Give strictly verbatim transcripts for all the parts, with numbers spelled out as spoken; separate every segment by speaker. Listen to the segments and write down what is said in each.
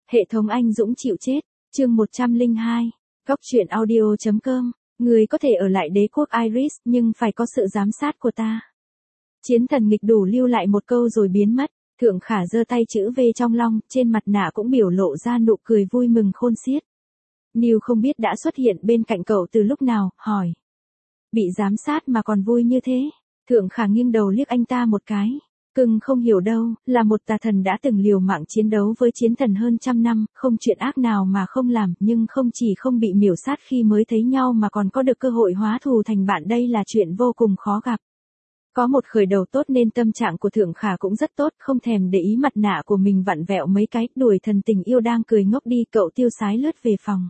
Speaker 1: Hệ thống anh dũng chịu chết, chương một trăm lẻ hai, góc truyện audio chấm com, người có thể ở lại đế quốc Iris nhưng phải có sự giám sát của ta. Chiến thần nghịch đủ lưu lại một câu rồi biến mất, Thượng Khả giơ tay chữ V trong long, trên mặt nạ cũng biểu lộ ra nụ cười vui mừng khôn xiết. Neil không biết đã xuất hiện bên cạnh cậu từ lúc nào, hỏi. Bị giám sát mà còn vui như thế, Thượng Khả nghiêng đầu liếc anh ta một cái. Cưng không hiểu đâu, là một tà thần đã từng liều mạng chiến đấu với chiến thần hơn trăm năm, không chuyện ác nào mà không làm, nhưng không chỉ không bị miểu sát khi mới thấy nhau mà còn có được cơ hội hóa thù thành bạn, đây là chuyện vô cùng khó gặp. Có một khởi đầu tốt nên tâm trạng của Thượng Khả cũng rất tốt, không thèm để ý mặt nạ của mình vặn vẹo mấy cái, đuổi thần tình yêu đang cười ngốc đi, cậu tiêu sái lướt về phòng.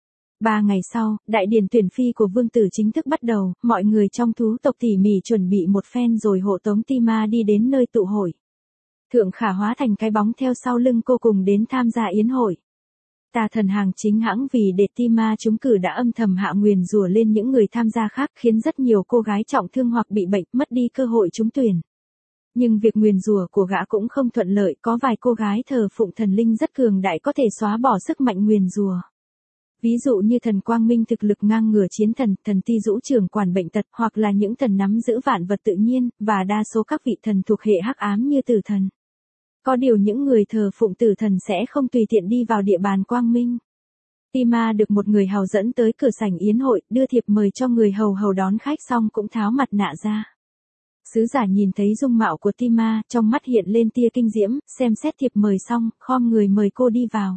Speaker 1: Ba ngày sau, đại điển tuyển phi của vương tử chính thức bắt đầu, mọi người trong thú tộc tỉ mỉ chuẩn bị một phen rồi hộ tống Tima đi đến nơi tụ hội. Thượng Khả hóa thành cái bóng theo sau lưng cô cùng đến tham gia yến hội. Tà thần hàng chính hãng vì để Tima trúng cử đã âm thầm hạ nguyền rủa lên những người tham gia khác, khiến rất nhiều cô gái trọng thương hoặc bị bệnh, mất đi cơ hội trúng tuyển. Nhưng việc nguyền rủa của gã cũng không thuận lợi, có vài cô gái thờ phụng thần linh rất cường đại có thể xóa bỏ sức mạnh nguyền rủa. Ví dụ như thần Quang Minh thực lực ngang ngửa chiến thần, thần Ti Dũ trưởng quản bệnh tật, hoặc là những thần nắm giữ vạn vật tự nhiên, và đa số các vị thần thuộc hệ hắc ám như tử thần. Có điều những người thờ phụng tử thần sẽ không tùy tiện đi vào địa bàn Quang Minh. Tima được một người hầu dẫn tới cửa sảnh yến hội, đưa thiệp mời cho người hầu hầu đón khách xong cũng tháo mặt nạ ra. Sứ giả nhìn thấy dung mạo của Tima, trong mắt hiện lên tia kinh diễm, xem xét thiệp mời xong, khom người mời cô đi vào.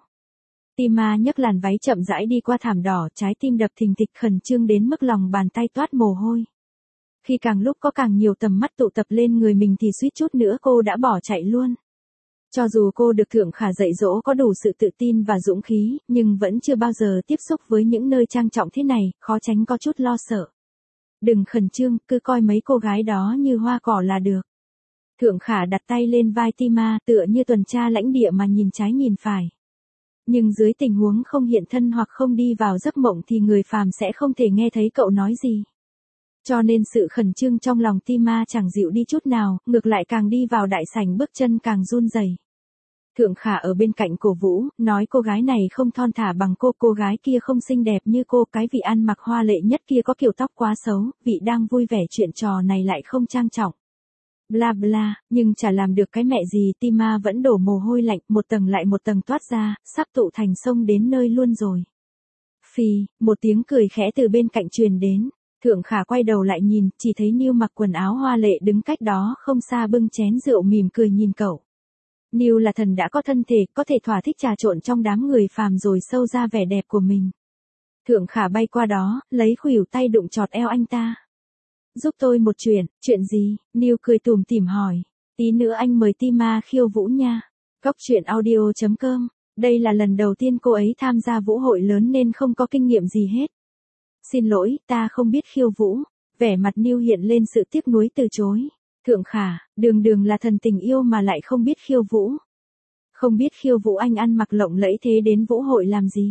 Speaker 1: Tima nhấc làn váy chậm rãi đi qua thảm đỏ, trái tim đập thình thịch, khẩn trương đến mức lòng bàn tay toát mồ hôi. Khi càng lúc có càng nhiều tầm mắt tụ tập lên người mình thì suýt chút nữa cô đã bỏ chạy luôn. Cho dù cô được Thượng Khả dạy dỗ có đủ sự tự tin và dũng khí, nhưng vẫn chưa bao giờ tiếp xúc với những nơi trang trọng thế này, khó tránh có chút lo sợ. Đừng khẩn trương, cứ coi mấy cô gái đó như hoa cỏ là được. Thượng Khả đặt tay lên vai Tima, tựa như tuần tra lãnh địa mà nhìn trái nhìn phải. Nhưng dưới tình huống không hiện thân hoặc không đi vào giấc mộng thì người phàm sẽ không thể nghe thấy cậu nói gì. Cho nên sự khẩn trương trong lòng Tima chẳng dịu đi chút nào, ngược lại càng đi vào đại sảnh bước chân càng run rẩy. Thượng Khả ở bên cạnh cổ vũ, nói cô gái này không thon thả bằng cô, cô gái kia không xinh đẹp như cô, cái vị ăn mặc hoa lệ nhất kia có kiểu tóc quá xấu, vị đang vui vẻ chuyện trò này lại không trang trọng. Bla bla, nhưng chả làm được cái mẹ gì, Tima vẫn đổ mồ hôi lạnh, một tầng lại một tầng toát ra, sắp tụ thành sông đến nơi luôn rồi. Phì, một tiếng cười khẽ từ bên cạnh truyền đến. Thượng Khả quay đầu lại nhìn, chỉ thấy Neil mặc quần áo hoa lệ đứng cách đó không xa bưng chén rượu mỉm cười nhìn cậu. Neil là thần đã có thân thể, có thể thỏa thích trà trộn trong đám người phàm rồi sâu ra vẻ đẹp của mình. Thượng Khả bay qua đó, lấy khuỷu tay đụng chọt eo anh ta. Giúp tôi một chuyện, chuyện gì? Neil cười tủm tỉm hỏi. Tí nữa anh mời Tima khiêu vũ nha. Góc truyện audio chấm com. Đây là lần đầu tiên cô ấy tham gia vũ hội lớn nên không có kinh nghiệm gì hết. Xin lỗi, ta không biết khiêu vũ. Vẻ mặt Neil hiện lên sự tiếc nuối từ chối. Thượng Khả, đường đường là thần tình yêu mà lại không biết khiêu vũ. Không biết khiêu vũ anh ăn mặc lộng lẫy thế đến vũ hội làm gì?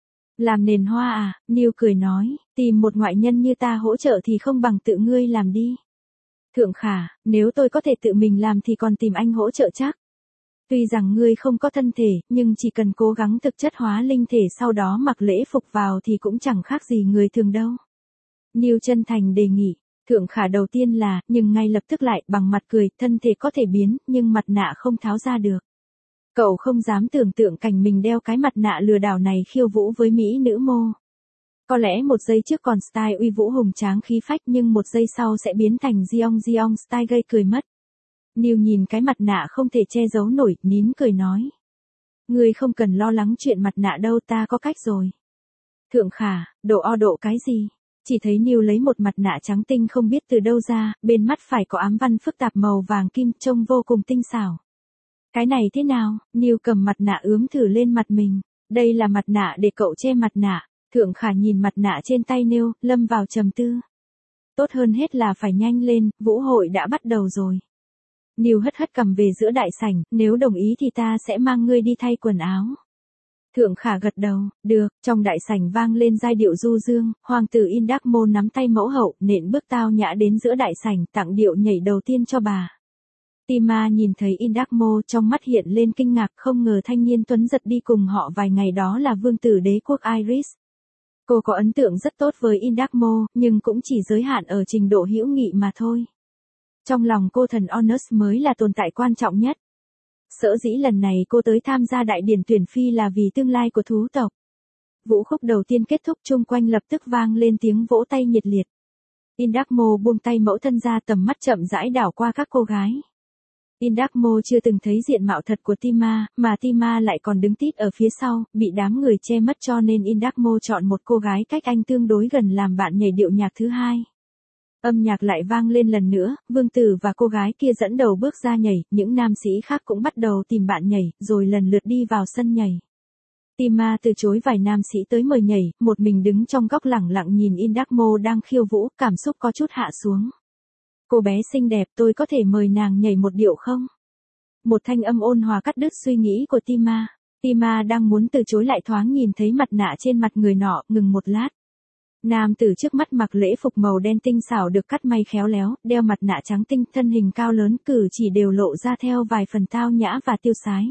Speaker 1: Làm nền hoa à? Neil cười nói, tìm một ngoại nhân như ta hỗ trợ thì không bằng tự ngươi làm đi. Thượng Khả, nếu tôi có thể tự mình làm thì còn tìm anh hỗ trợ chắc. Tuy rằng ngươi không có thân thể, nhưng chỉ cần cố gắng thực chất hóa linh thể sau đó mặc lễ phục vào thì cũng chẳng khác gì người thường đâu. Neil chân thành đề nghị. Thượng Khả đầu tiên là, nhưng ngay lập tức lại, bằng mặt cười, thân thể có thể biến, nhưng mặt nạ không tháo ra được. Cậu không dám tưởng tượng cảnh mình đeo cái mặt nạ lừa đảo này khiêu vũ với mỹ nữ mô. Có lẽ một giây trước còn style uy vũ hùng tráng khí phách nhưng một giây sau sẽ biến thành Jeong Jeong style gây cười mất. Neil nhìn cái mặt nạ không thể che giấu nổi, nín cười nói. Ngươi không cần lo lắng chuyện mặt nạ đâu, ta có cách rồi. Thượng Khả, độ o độ cái gì? Chỉ thấy Neil lấy một mặt nạ trắng tinh không biết từ đâu ra, bên mắt phải có ám văn phức tạp màu vàng kim, trông vô cùng tinh xảo. Cái này thế nào? Neil cầm mặt nạ ướm thử lên mặt mình. Đây là mặt nạ để cậu che mặt nạ. Thượng Khả nhìn mặt nạ trên tay Neil, lâm vào trầm tư. Tốt hơn hết là phải nhanh lên, vũ hội đã bắt đầu rồi. Neil hất hất cầm về giữa đại sảnh, nếu đồng ý thì ta sẽ mang ngươi đi thay quần áo. Thượng Khả gật đầu, được, trong đại sảnh vang lên giai điệu du dương, hoàng tử Indakmo nắm tay mẫu hậu, nện bước tao nhã đến giữa đại sảnh, tặng điệu nhảy đầu tiên cho bà. Tima nhìn thấy Indakmo trong mắt hiện lên kinh ngạc, không ngờ thanh niên tuấn giật đi cùng họ vài ngày đó là vương tử đế quốc Iris. Cô có ấn tượng rất tốt với Indakmo, nhưng cũng chỉ giới hạn ở trình độ hữu nghị mà thôi. Trong lòng cô thần Honors mới là tồn tại quan trọng nhất. Sở dĩ lần này cô tới tham gia đại điển tuyển phi là vì tương lai của thú tộc. Vũ khúc đầu tiên kết thúc, chung quanh lập tức vang lên tiếng vỗ tay nhiệt liệt. Indakmo buông tay mẫu thân ra, tầm mắt chậm rãi đảo qua các cô gái. Indakmo chưa từng thấy diện mạo thật của Tima, mà Tima lại còn đứng tít ở phía sau, bị đám người che mất, cho nên Indakmo chọn một cô gái cách anh tương đối gần làm bạn nhảy điệu nhạc thứ hai. Âm nhạc lại vang lên lần nữa, vương tử và cô gái kia dẫn đầu bước ra nhảy, những nam sĩ khác cũng bắt đầu tìm bạn nhảy, rồi lần lượt đi vào sân nhảy. Tima từ chối vài nam sĩ tới mời nhảy, một mình đứng trong góc lẳng lặng nhìn Indakmo đang khiêu vũ, cảm xúc có chút hạ xuống. Cô bé xinh đẹp, tôi có thể mời nàng nhảy một điệu không? Một thanh âm ôn hòa cắt đứt suy nghĩ của Tima. Tima đang muốn từ chối lại thoáng nhìn thấy mặt nạ trên mặt người nọ, ngừng một lát. Nam tử trước mắt mặc lễ phục màu đen tinh xảo được cắt may khéo léo, đeo mặt nạ trắng tinh, thân hình cao lớn, cử chỉ đều lộ ra theo vài phần tao nhã và tiêu sái.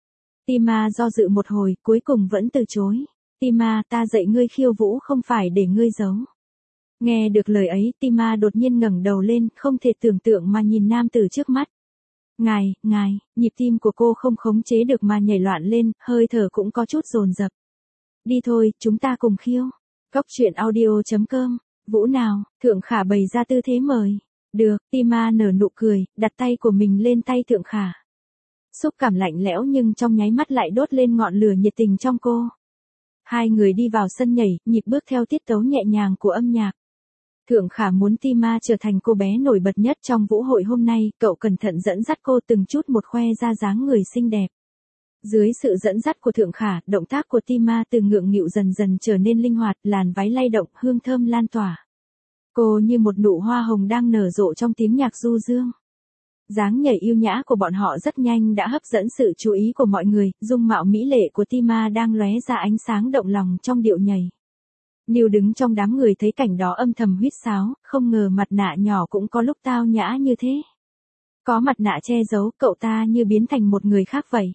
Speaker 1: Tima do dự một hồi, cuối cùng vẫn từ chối. Tima, ta dạy ngươi khiêu vũ không phải để ngươi giấu. Nghe được lời ấy, Tima đột nhiên ngẩng đầu lên, không thể tưởng tượng mà nhìn nam tử trước mắt. Ngài, ngài, nhịp tim của cô không khống chế được mà nhảy loạn lên, hơi thở cũng có chút dồn dập. Đi thôi, chúng ta cùng khiêu. Góc truyện audio chấm com, vũ nào, Thượng Khả bày ra tư thế mời. Được, Tima nở nụ cười, đặt tay của mình lên tay Thượng Khả. Xúc cảm lạnh lẽo nhưng trong nháy mắt lại đốt lên ngọn lửa nhiệt tình trong cô. Hai người đi vào sân nhảy, nhịp bước theo tiết tấu nhẹ nhàng của âm nhạc. Thượng Khả muốn Tima trở thành cô bé nổi bật nhất trong vũ hội hôm nay, cậu cẩn thận dẫn dắt cô từng chút một khoe ra dáng người xinh đẹp. Dưới sự dẫn dắt của Thượng Khả, động tác của Tima từ ngượng nghịu dần dần trở nên linh hoạt, làn váy lay động, hương thơm lan tỏa. Cô như một nụ hoa hồng đang nở rộ trong tiếng nhạc du dương. Dáng nhảy yêu nhã của bọn họ rất nhanh đã hấp dẫn sự chú ý của mọi người, dung mạo mỹ lệ của Tima đang lóe ra ánh sáng động lòng trong điệu nhảy. Niu đứng trong đám người thấy cảnh đó âm thầm huýt sáo, không ngờ mặt nạ nhỏ cũng có lúc tao nhã như thế. Có mặt nạ che giấu, cậu ta như biến thành một người khác vậy.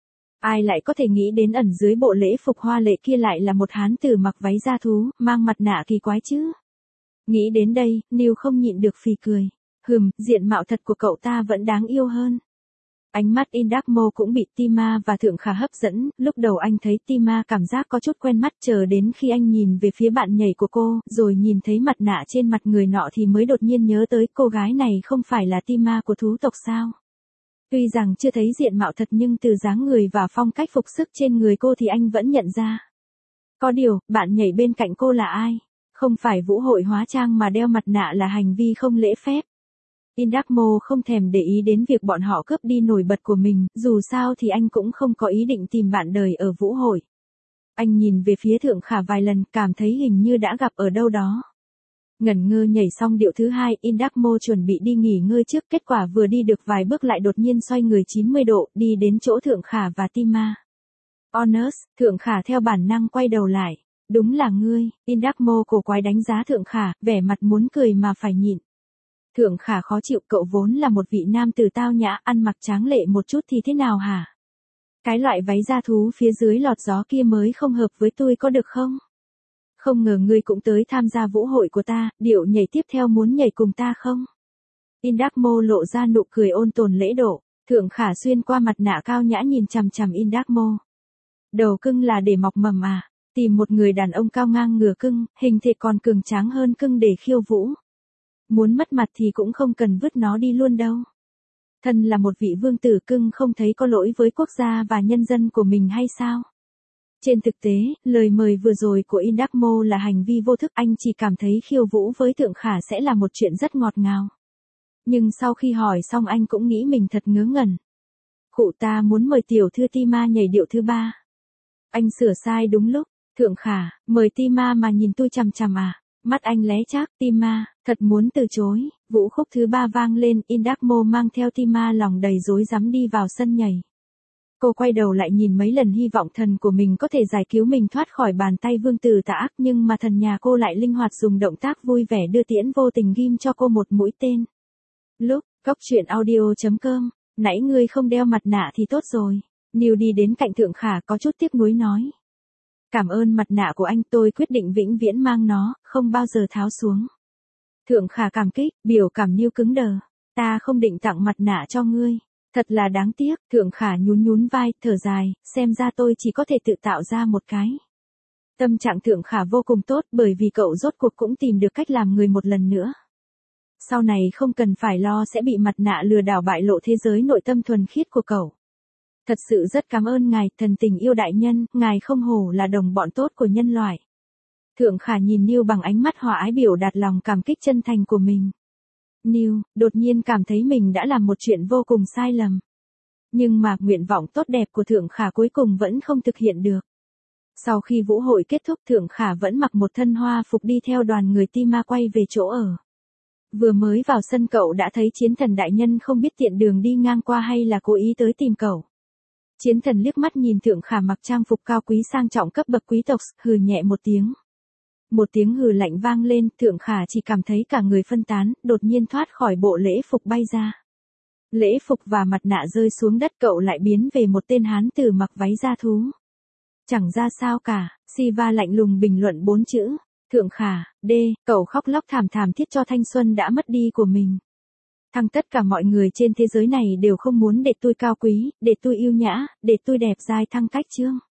Speaker 1: Ai lại có thể nghĩ đến ẩn dưới bộ lễ phục hoa lệ kia lại là một hán tử mặc váy da thú, mang mặt nạ kỳ quái chứ. Nghĩ đến đây, Niu không nhịn được phì cười. Hừm, diện mạo thật của cậu ta vẫn đáng yêu hơn. Ánh mắt Indakmo cũng bị Tima và Thượng Khả hấp dẫn, lúc đầu anh thấy Tima cảm giác có chút quen mắt, chờ đến khi anh nhìn về phía bạn nhảy của cô, rồi nhìn thấy mặt nạ trên mặt người nọ thì mới đột nhiên nhớ tới cô gái này không phải là Tima của thú tộc sao. Tuy rằng chưa thấy diện mạo thật nhưng từ dáng người và phong cách phục sức trên người cô thì anh vẫn nhận ra. Có điều, bạn nhảy bên cạnh cô là ai? Không phải vũ hội hóa trang mà đeo mặt nạ là hành vi không lễ phép. Indakmo không thèm để ý đến việc bọn họ cướp đi nổi bật của mình, dù sao thì anh cũng không có ý định tìm bạn đời ở vũ hội. Anh nhìn về phía Thượng Khả vài lần, cảm thấy hình như đã gặp ở đâu đó. Ngẩn ngơ nhảy xong điệu thứ hai, Indakmo chuẩn bị đi nghỉ ngơi trước, kết quả vừa đi được vài bước lại đột nhiên xoay người chín mươi độ, đi đến chỗ Thượng Khả và Tima. Honors, Thượng Khả theo bản năng quay đầu lại. Đúng là ngươi, Indakmo cổ quái đánh giá Thượng Khả, vẻ mặt muốn cười mà phải nhịn. Thượng Khả khó chịu, cậu vốn là một vị nam tử tao nhã, ăn mặc tráng lệ một chút thì thế nào hả? Cái loại váy da thú phía dưới lọt gió kia mới không hợp với tôi có được không? Không ngờ ngươi cũng tới tham gia vũ hội của ta, điệu nhảy tiếp theo muốn nhảy cùng ta không? Indakmo lộ ra nụ cười ôn tồn lễ độ, Thượng Khả xuyên qua mặt nạ cao nhã nhìn chằm chằm Indakmo. Đầu cưng là để mọc mầm à? Tìm một người đàn ông cao ngang ngửa cưng, hình thể còn cường tráng hơn cưng để khiêu vũ. Muốn mất mặt thì cũng không cần vứt nó đi luôn đâu. Thân là một vị vương tử, cưng không thấy có lỗi với quốc gia và nhân dân của mình hay sao? Trên thực tế, lời mời vừa rồi của Indakmo là hành vi vô thức, anh chỉ cảm thấy khiêu vũ với Thượng Khả sẽ là một chuyện rất ngọt ngào. Nhưng sau khi hỏi xong anh cũng nghĩ mình thật ngớ ngẩn. Cụ ta muốn mời tiểu thư Tima nhảy điệu thứ ba. Anh sửa sai đúng lúc, Thượng Khả, mời Tima mà nhìn tôi chằm chằm à? Mắt anh lé chác, Tima, thật muốn từ chối. Vũ khúc thứ ba vang lên, Indakmo mang theo Tima lòng đầy rối rắm đi vào sân nhảy. Cô quay đầu lại nhìn mấy lần hy vọng thần của mình có thể giải cứu mình thoát khỏi bàn tay vương tử tà ác, nhưng mà thần nhà cô lại linh hoạt dùng động tác vui vẻ đưa tiễn vô tình ghim cho cô một mũi tên. Lúc, góc truyện audio chấm com Nãy ngươi không đeo mặt nạ thì tốt rồi. Neil đi đến cạnh Thượng Khả có chút tiếc nuối nói. Cảm ơn mặt nạ của anh, tôi quyết định vĩnh viễn mang nó, không bao giờ tháo xuống. Thượng Khả cảm kích, biểu cảm Neil cứng đờ. Ta không định tặng mặt nạ cho ngươi. Thật là đáng tiếc, Thượng Khả nhún nhún vai, thở dài, xem ra tôi chỉ có thể tự tạo ra một cái. Tâm trạng Thượng Khả vô cùng tốt bởi vì cậu rốt cuộc cũng tìm được cách làm người một lần nữa. Sau này không cần phải lo sẽ bị mặt nạ lừa đảo bại lộ thế giới nội tâm thuần khiết của cậu. Thật sự rất cảm ơn ngài, thần tình yêu đại nhân, ngài không hổ là đồng bọn tốt của nhân loại. Thượng Khả nhìn Neil bằng ánh mắt hòa ái biểu đạt lòng cảm kích chân thành của mình. Neil, đột nhiên cảm thấy mình đã làm một chuyện vô cùng sai lầm. Nhưng mà, nguyện vọng tốt đẹp của Thượng Khả cuối cùng vẫn không thực hiện được. Sau khi vũ hội kết thúc, Thượng Khả vẫn mặc một thân hoa phục đi theo đoàn người Tima quay về chỗ ở. Vừa mới vào sân cậu đã thấy Chiến Thần đại nhân không biết tiện đường đi ngang qua hay là cố ý tới tìm cậu. Chiến Thần liếc mắt nhìn Thượng Khả mặc trang phục cao quý sang trọng cấp bậc quý tộc, hừ nhẹ một tiếng. Một tiếng hừ lạnh vang lên, Thượng Khả chỉ cảm thấy cả người phân tán, đột nhiên thoát khỏi bộ lễ phục bay ra. Lễ phục và mặt nạ rơi xuống đất, cậu lại biến về một tên hán tử mặc váy da thú. Chẳng ra sao cả, Siva lạnh lùng bình luận bốn chữ. Thượng Khả, đê, cậu khóc lóc thảm thảm thiết cho thanh xuân đã mất đi của mình. Thằng tất cả mọi người trên thế giới này đều không muốn để tôi cao quý, để tôi yêu nhã, để tôi đẹp dai thăng cách chương.